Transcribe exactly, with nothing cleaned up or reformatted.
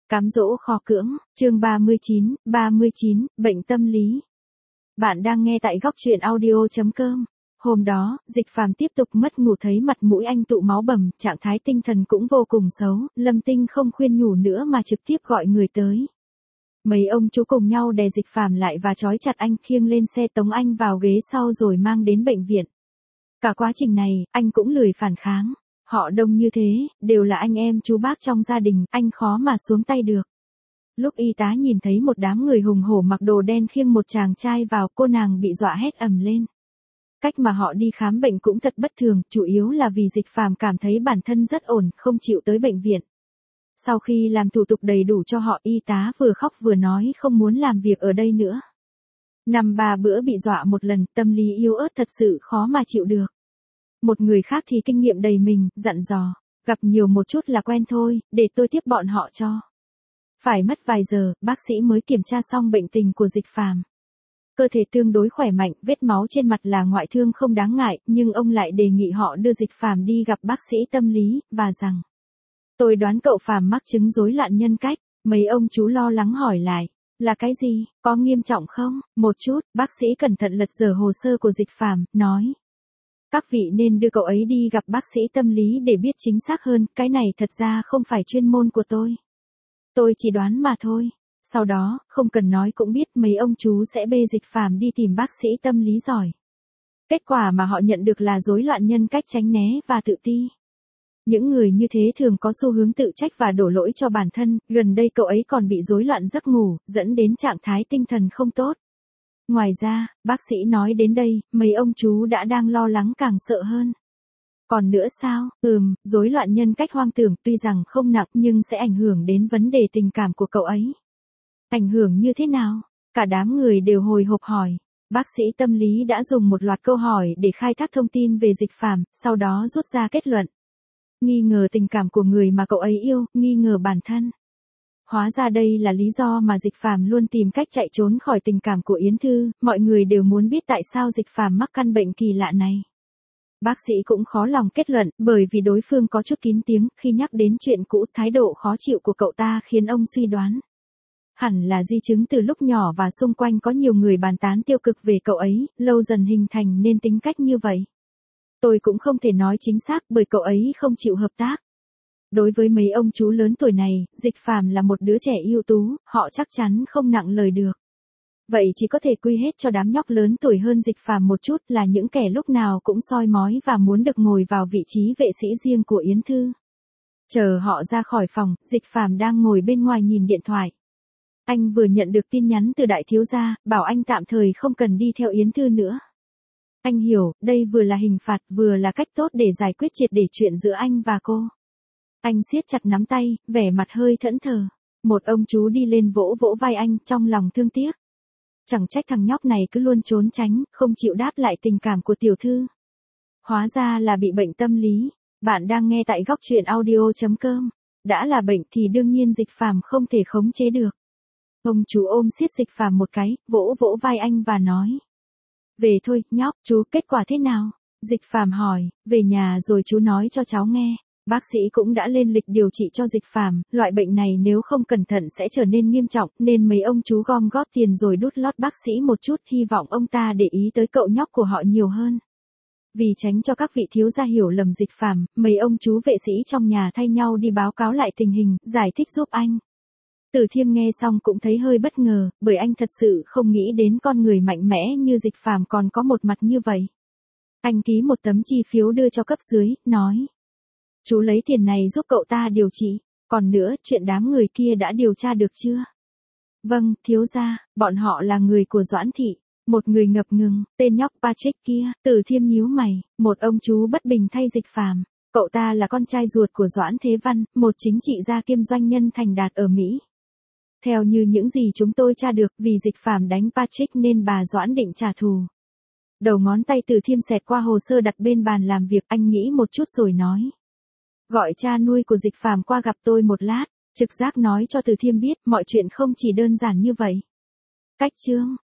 Cám dỗ khó cưỡng, chương ba mươi chín, ba mươi chín, bệnh tâm lý. Bạn đang nghe tại góc truyện audio chấm com. Hôm đó, Dịch Phàm tiếp tục mất ngủ thấy mặt mũi anh tụ máu bầm, trạng thái tinh thần cũng vô cùng xấu, Lâm Tinh không khuyên nhủ nữa mà trực tiếp gọi người tới. Mấy ông chú cùng nhau đè Dịch Phàm lại và trói chặt anh, khiêng lên xe tống anh vào ghế sau rồi mang đến bệnh viện. Cả quá trình này, anh cũng lười phản kháng. Họ đông như thế, đều là anh em chú bác trong gia đình, anh khó mà xuống tay được. Lúc y tá nhìn thấy một đám người hùng hổ mặc đồ đen khiêng một chàng trai vào, cô nàng bị dọa hét ầm lên. Cách mà họ đi khám bệnh cũng thật bất thường, chủ yếu là vì Dịch Phàm cảm thấy bản thân rất ổn, không chịu tới bệnh viện. Sau khi làm thủ tục đầy đủ cho họ, y tá vừa khóc vừa nói không muốn làm việc ở đây nữa. Năm ba bữa bị dọa một lần, tâm lý yếu ớt thật sự khó mà chịu được. Một người khác thì kinh nghiệm đầy mình, dặn dò, gặp nhiều một chút là quen thôi, để tôi tiếp bọn họ cho. Phải mất vài giờ, bác sĩ mới kiểm tra xong bệnh tình của Dịch Phàm. Cơ thể tương đối khỏe mạnh, vết máu trên mặt là ngoại thương không đáng ngại, nhưng ông lại đề nghị họ đưa Dịch Phàm đi gặp bác sĩ tâm lý, và rằng, tôi đoán cậu Phàm mắc chứng rối loạn nhân cách. Mấy ông chú lo lắng hỏi lại, là cái gì, có nghiêm trọng không? Một chút, bác sĩ cẩn thận lật dở hồ sơ của Dịch Phàm, nói. Các vị nên đưa cậu ấy đi gặp bác sĩ tâm lý để biết chính xác hơn, cái này thật ra không phải chuyên môn của tôi. Tôi chỉ đoán mà thôi. Sau đó, không cần nói cũng biết mấy ông chú sẽ bê Dịch Phàm đi tìm bác sĩ tâm lý giỏi. Kết quả mà họ nhận được là rối loạn nhân cách, tránh né và tự ti. Những người như thế thường có xu hướng tự trách và đổ lỗi cho bản thân, gần đây cậu ấy còn bị rối loạn giấc ngủ, dẫn đến trạng thái tinh thần không tốt. Ngoài ra, bác sĩ nói đến đây, mấy ông chú đã đang lo lắng càng sợ hơn. Còn nữa sao? Ừm, rối loạn nhân cách hoang tưởng tuy rằng không nặng nhưng sẽ ảnh hưởng đến vấn đề tình cảm của cậu ấy. Ảnh hưởng như thế nào? Cả đám người đều hồi hộp hỏi. Bác sĩ tâm lý đã dùng một loạt câu hỏi để khai thác thông tin về Dịch Phàm, sau đó rút ra kết luận. Nghi ngờ tình cảm của người mà cậu ấy yêu, nghi ngờ bản thân. Hóa ra đây là lý do mà Dịch Phàm luôn tìm cách chạy trốn khỏi tình cảm của Yến Thư, mọi người đều muốn biết tại sao Dịch Phàm mắc căn bệnh kỳ lạ này. Bác sĩ cũng khó lòng kết luận, bởi vì đối phương có chút kín tiếng, khi nhắc đến chuyện cũ, thái độ khó chịu của cậu ta khiến ông suy đoán. Hẳn là di chứng từ lúc nhỏ và xung quanh có nhiều người bàn tán tiêu cực về cậu ấy, lâu dần hình thành nên tính cách như vậy. Tôi cũng không thể nói chính xác bởi cậu ấy không chịu hợp tác. Đối với mấy ông chú lớn tuổi này, Dịch Phàm là một đứa trẻ ưu tú, họ chắc chắn không nặng lời được. Vậy chỉ có thể quy hết cho đám nhóc lớn tuổi hơn Dịch Phàm một chút là những kẻ lúc nào cũng soi mói và muốn được ngồi vào vị trí vệ sĩ riêng của Yến Thư. Chờ họ ra khỏi phòng, Dịch Phàm đang ngồi bên ngoài nhìn điện thoại. Anh vừa nhận được tin nhắn từ đại thiếu gia, bảo anh tạm thời không cần đi theo Yến Thư nữa. Anh hiểu, đây vừa là hình phạt vừa là cách tốt để giải quyết triệt để chuyện giữa anh và cô. Anh siết chặt nắm tay, vẻ mặt hơi thẫn thờ. Một ông chú đi lên vỗ vỗ vai anh, trong lòng thương tiếc. Chẳng trách thằng nhóc này cứ luôn trốn tránh, không chịu đáp lại tình cảm của tiểu thư. Hóa ra là bị bệnh tâm lý. Bạn đang nghe tại góc truyện audio chấm com. Đã là bệnh thì đương nhiên Dịch Phàm không thể khống chế được. Ông chú ôm siết Dịch Phàm một cái, vỗ vỗ vai anh và nói. Về thôi, nhóc, chú, kết quả thế nào? Dịch Phàm hỏi, về nhà rồi chú nói cho cháu nghe. Bác sĩ cũng đã lên lịch điều trị cho Dịch Phàm, loại bệnh này nếu không cẩn thận sẽ trở nên nghiêm trọng, nên mấy ông chú gom góp tiền rồi đút lót bác sĩ một chút, hy vọng ông ta để ý tới cậu nhóc của họ nhiều hơn. Vì tránh cho các vị thiếu gia hiểu lầm Dịch Phàm, mấy ông chú vệ sĩ trong nhà thay nhau đi báo cáo lại tình hình, giải thích giúp anh. Từ Thiêm nghe xong cũng thấy hơi bất ngờ, bởi anh thật sự không nghĩ đến con người mạnh mẽ như Dịch Phàm còn có một mặt như vậy. Anh ký một tấm chi phiếu đưa cho cấp dưới, nói. Chú lấy tiền này giúp cậu ta điều trị, còn nữa, chuyện đám người kia đã điều tra được chưa? Vâng, thiếu gia, bọn họ là người của Doãn Thị. Một người ngập ngừng, tên nhóc Patrick kia, Từ Thiêm nhíu mày, một ông chú bất bình thay Dịch Phàm. Cậu ta là con trai ruột của Doãn Thế Văn, một chính trị gia kiêm doanh nhân thành đạt ở Mỹ. Theo như những gì chúng tôi tra được, vì Dịch Phàm đánh Patrick nên bà Doãn định trả thù. Đầu ngón tay Từ Thiêm xẹt qua hồ sơ đặt bên bàn làm việc, anh nghĩ một chút rồi nói. Gọi cha nuôi của Dịch Phàm qua gặp tôi một lát, trực giác nói cho Từ Thiêm biết mọi chuyện không chỉ đơn giản như vậy. Cách chương,